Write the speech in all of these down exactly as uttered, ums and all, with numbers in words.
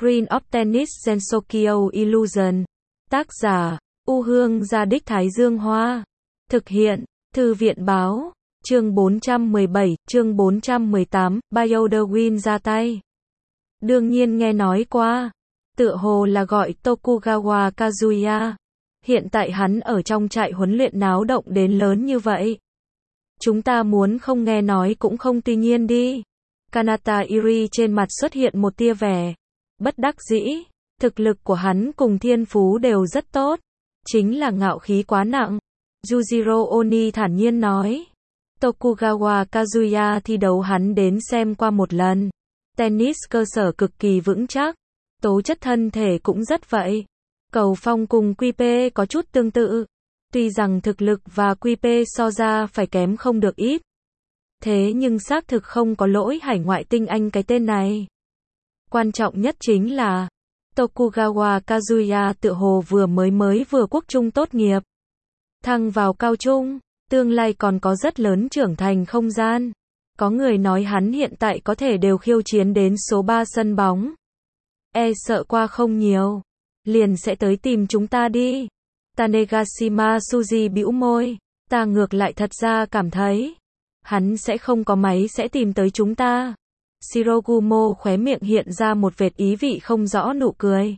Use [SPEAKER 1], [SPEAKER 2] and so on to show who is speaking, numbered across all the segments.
[SPEAKER 1] Green of Tennis Sensokyo Illusion. Tác giả, U Hương Gia Đích Thái Dương Hoa. Thực hiện, Thư viện Báo. Chương bốn trăm mười bảy, chương bốn trăm mười tám, Bioderwin ra tay. Đương nhiên nghe nói qua. Tựa hồ là gọi Tokugawa Kazuya. Hiện tại hắn ở trong trại huấn luyện náo động đến lớn như vậy. Chúng ta muốn không nghe nói cũng không tuy nhiên đi. Kanata Iri trên mặt xuất hiện một tia vẻ bất đắc dĩ. Thực lực của hắn cùng thiên phú đều rất tốt. Chính là ngạo khí quá nặng. Yujiro Oni thản nhiên nói. Tokugawa Kazuya thi đấu hắn đến xem qua một lần. Tennis cơ sở cực kỳ vững chắc. Tố chất thân thể cũng rất vậy. Cầu phong cùng quy pê có chút tương tự. Tuy rằng thực lực và quy pê so ra phải kém không được ít. Thế nhưng xác thực không có lỗi hải ngoại tinh anh cái tên này. Quan trọng nhất chính là Tokugawa Kazuya tựa hồ vừa mới mới vừa quốc trung tốt nghiệp. Thăng vào cao trung, tương lai còn có rất lớn trưởng thành không gian. Có người nói hắn hiện tại có thể đều khiêu chiến đến số ba sân bóng. E sợ qua không nhiều. Liền sẽ tới tìm chúng ta đi. Tanegashima Suji bĩu môi. Ta ngược lại thật ra cảm thấy. Hắn sẽ không có máy sẽ tìm tới chúng ta. Shirogumo khóe miệng hiện ra một vệt ý vị không rõ nụ cười.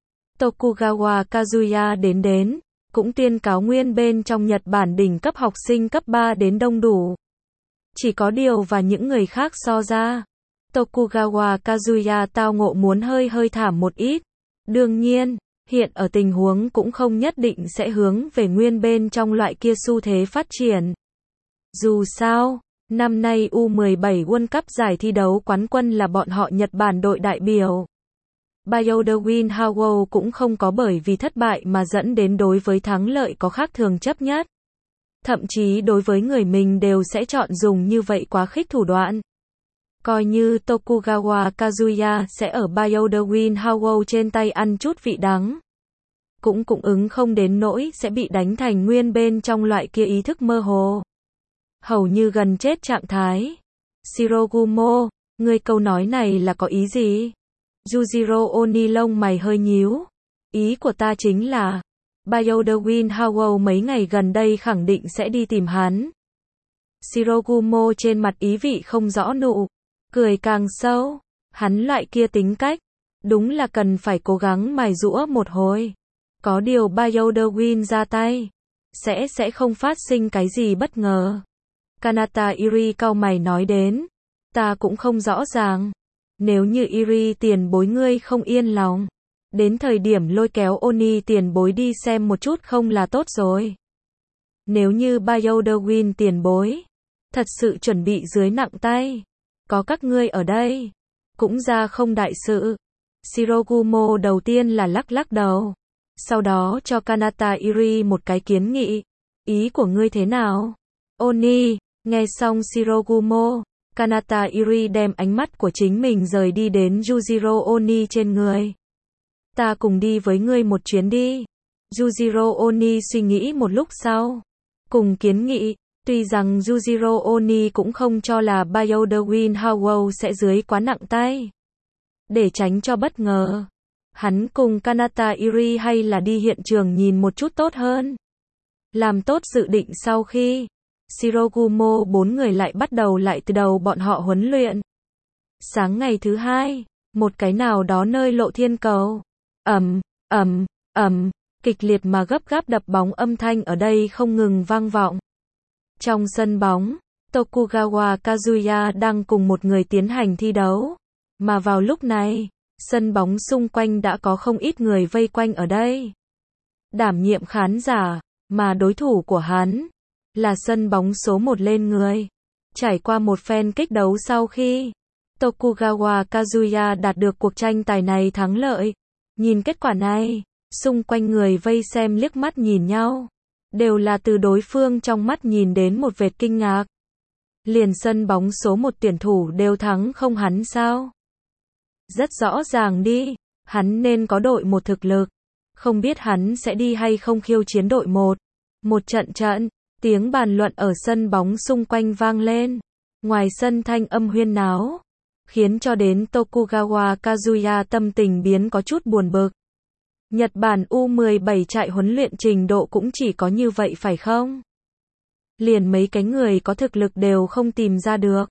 [SPEAKER 1] Tokugawa Kazuya đến đến. Cũng tuyên cáo nguyên bên trong Nhật Bản đỉnh cấp học sinh cấp ba đến đông đủ. Chỉ có điều và những người khác so ra. Tokugawa Kazuya tao ngộ muốn hơi hơi thảm một ít. Đương nhiên, hiện ở tình huống cũng không nhất định sẽ hướng về nguyên bên trong loại kia xu thế phát triển. Dù sao, năm nay U mười bảy World Cup giải thi đấu quán quân là bọn họ Nhật Bản đội đại biểu. Bioderwin Howell cũng không có bởi vì thất bại mà dẫn đến đối với thắng lợi có khác thường chấp nhất. Thậm chí đối với người mình đều sẽ chọn dùng như vậy quá khích thủ đoạn. Coi như Tokugawa Kazuya sẽ ở Bioderwin Howell trên tay ăn chút vị đắng. Cũng cũng ứng không đến nỗi sẽ bị đánh thành nguyên bên trong loại kia ý thức mơ hồ. Hầu như gần chết trạng thái. Shirogumo, ngươi câu nói này là có ý gì? Yujiro Oni lông mày hơi nhíu. Ý của ta chính là, Bioderwin Howell mấy ngày gần đây khẳng định sẽ đi tìm hắn. Shirogumo trên mặt ý vị không rõ nụ cười càng sâu. Hắn loại kia tính cách, đúng là cần phải cố gắng mài giũa một hồi. Có điều Bioderwin ra tay, sẽ sẽ không phát sinh cái gì bất ngờ. Kanata Iri cau mày nói đến. Ta cũng không rõ ràng. Nếu như Iri tiền bối ngươi không yên lòng. Đến thời điểm lôi kéo Oni tiền bối đi xem một chút không là tốt rồi. Nếu như Bioderwin tiền bối thật sự chuẩn bị dưới nặng tay. Có các ngươi ở đây. Cũng ra không đại sự. Shirogumo đầu tiên là lắc lắc đầu. Sau đó cho Kanata Iri một cái kiến nghị. Ý của ngươi thế nào? Oni, nghe xong Shirogumo, Kanata Iri đem ánh mắt của chính mình rời đi đến Yujiro Oni trên người. Ta cùng đi với ngươi một chuyến đi. Yujiro Oni suy nghĩ một lúc sau. Cùng kiến nghị. Tuy rằng Yujiro Oni cũng không cho là Bioderwin Howell sẽ dưới quá nặng tay. Để tránh cho bất ngờ. Hắn cùng Kanata Iri hay là đi hiện trường nhìn một chút tốt hơn. Làm tốt dự định sau khi Shirogumo bốn người lại bắt đầu lại từ đầu bọn họ huấn luyện. Sáng ngày thứ hai, một cái nào đó nơi lộ thiên cầu. Ầm, ầm, ầm, kịch liệt mà gấp gáp đập bóng âm thanh ở đây không ngừng vang vọng. Trong sân bóng, Tokugawa Kazuya đang cùng một người tiến hành thi đấu. Mà vào lúc này, sân bóng xung quanh đã có không ít người vây quanh ở đây. Đảm nhiệm khán giả, mà đối thủ của hắn là sân bóng số một lên người. Trải qua một phen kích đấu sau khi Tokugawa Kazuya đạt được cuộc tranh tài này thắng lợi. Nhìn kết quả này, xung quanh người vây xem liếc mắt nhìn nhau. Đều là từ đối phương trong mắt nhìn đến một vệt kinh ngạc. Liền sân bóng số một tuyển thủ đều thắng không hắn sao? Rất rõ ràng đi, hắn nên có đội một thực lực. Không biết hắn sẽ đi hay không khiêu chiến đội một. Một trận trận, tiếng bàn luận ở sân bóng xung quanh vang lên. Ngoài sân thanh âm huyên náo. khiến cho đến Tokugawa Kazuya tâm tình biến có chút buồn bực. Nhật Bản U mười bảy chạy huấn luyện trình độ cũng chỉ có như vậy phải không? Liền mấy cái người có thực lực đều không tìm ra được.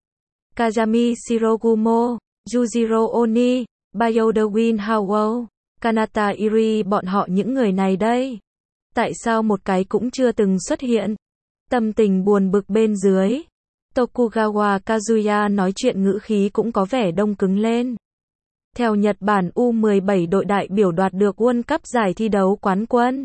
[SPEAKER 1] Kazami Shirogumo, Yujiro Oni, Byoda Howell, Kanata Iri bọn họ những người này đây. Tại sao một cái cũng chưa từng xuất hiện? Tâm tình buồn bực bên dưới. Tokugawa Kazuya nói chuyện ngữ khí cũng có vẻ đông cứng lên. Theo Nhật Bản U mười bảy đội đại biểu đoạt được World Cup giải thi đấu quán quân.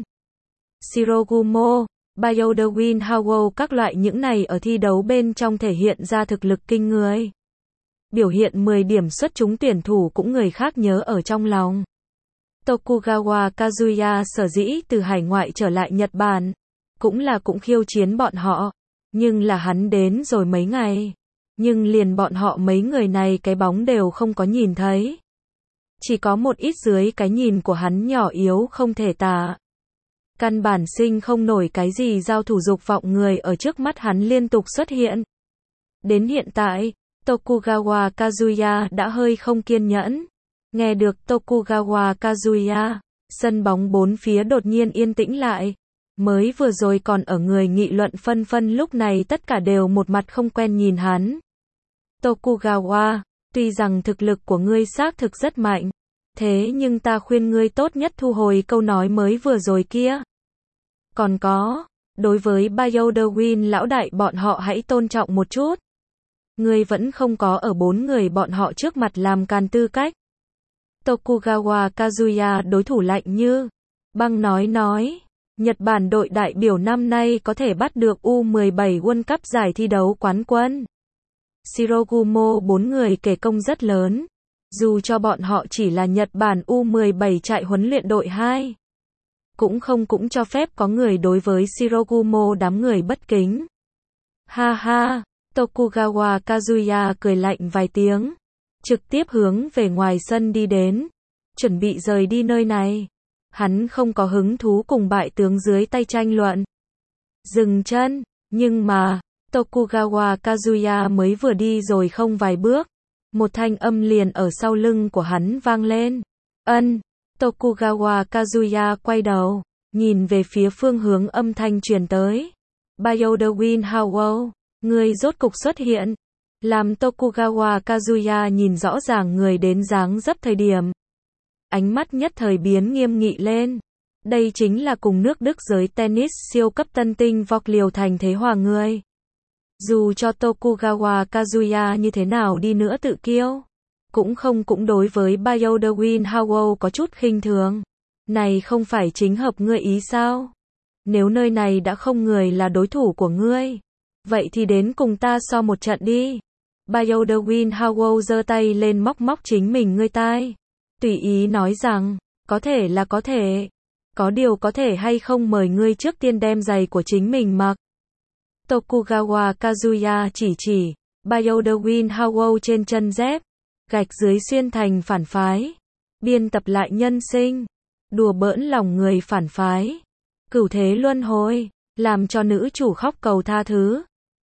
[SPEAKER 1] Shirogumo, Byoda Howell các loại những này ở thi đấu bên trong thể hiện ra thực lực kinh người. Biểu hiện mười điểm xuất chúng tuyển thủ cũng người khác nhớ ở trong lòng. Tokugawa Kazuya sở dĩ từ hải ngoại trở lại Nhật Bản, cũng là cũng khiêu chiến bọn họ, nhưng là hắn đến rồi mấy ngày, nhưng liền bọn họ mấy người này cái bóng đều không có nhìn thấy. Chỉ có một ít dưới cái nhìn của hắn nhỏ yếu không thể tả. Căn bản sinh không nổi cái gì giao thủ dục vọng người ở trước mắt hắn liên tục xuất hiện. Đến hiện tại, Tokugawa Kazuya đã hơi không kiên nhẫn. Nghe được Tokugawa Kazuya, sân bóng bốn phía đột nhiên yên tĩnh lại. Mới vừa rồi còn ở người nghị luận phân phân lúc này tất cả đều một mặt không quen nhìn hắn. Tokugawa, tuy rằng thực lực của ngươi xác thực rất mạnh, thế nhưng ta khuyên ngươi tốt nhất thu hồi câu nói mới vừa rồi kia. Còn có, đối với Byoda lão đại bọn họ hãy tôn trọng một chút. Ngươi vẫn không có ở bốn người bọn họ trước mặt làm càn tư cách. Tokugawa Kazuya đối thủ lạnh như băng nói nói, Nhật Bản đội đại biểu năm nay có thể bắt được U mười bảy World Cup giải thi đấu quán quân. Shirogumo bốn người kể công rất lớn, dù cho bọn họ chỉ là Nhật Bản U mười bảy chạy huấn luyện đội hai. Cũng không cũng cho phép có người đối với Shirogumo đám người bất kính. Ha ha, Tokugawa Kazuya cười lạnh vài tiếng, trực tiếp hướng về ngoài sân đi đến, chuẩn bị rời đi nơi này. Hắn không có hứng thú cùng bại tướng dưới tay tranh luận. Dừng chân, nhưng mà, Tokugawa Kazuya mới vừa đi rồi không vài bước, một thanh âm liền ở sau lưng của hắn vang lên. Ân, Tokugawa Kazuya quay đầu, nhìn về phía phương hướng âm thanh truyền tới. Byoda Howell, người rốt cục xuất hiện. Làm Tokugawa Kazuya nhìn rõ ràng người đến dáng dấp thời điểm. Ánh mắt nhất thời biến nghiêm nghị lên. Đây chính là cùng nước Đức giới tennis siêu cấp tân tinh vọc liều thành thế hòa người. Dù cho Tokugawa Kazuya như thế nào đi nữa tự kiêu, cũng không cũng đối với Byoda Howell có chút khinh thường. Này không phải chính hợp ngươi ý sao? Nếu nơi này đã không người là đối thủ của ngươi, vậy thì đến cùng ta so một trận đi. Byoda Howell giơ tay lên móc móc chính mình ngươi tai. Tùy ý nói rằng, có thể là có thể. Có điều có thể hay không mời ngươi trước tiên đem giày của chính mình mặc. Tokugawa Kazuya chỉ chỉ, Byoda Howell trên chân dép, gạch dưới xuyên thành phản phái. Biên tập lại nhân sinh, đùa bỡn lòng người phản phái. Cửu thế luân hồi, làm cho nữ chủ khóc cầu tha thứ.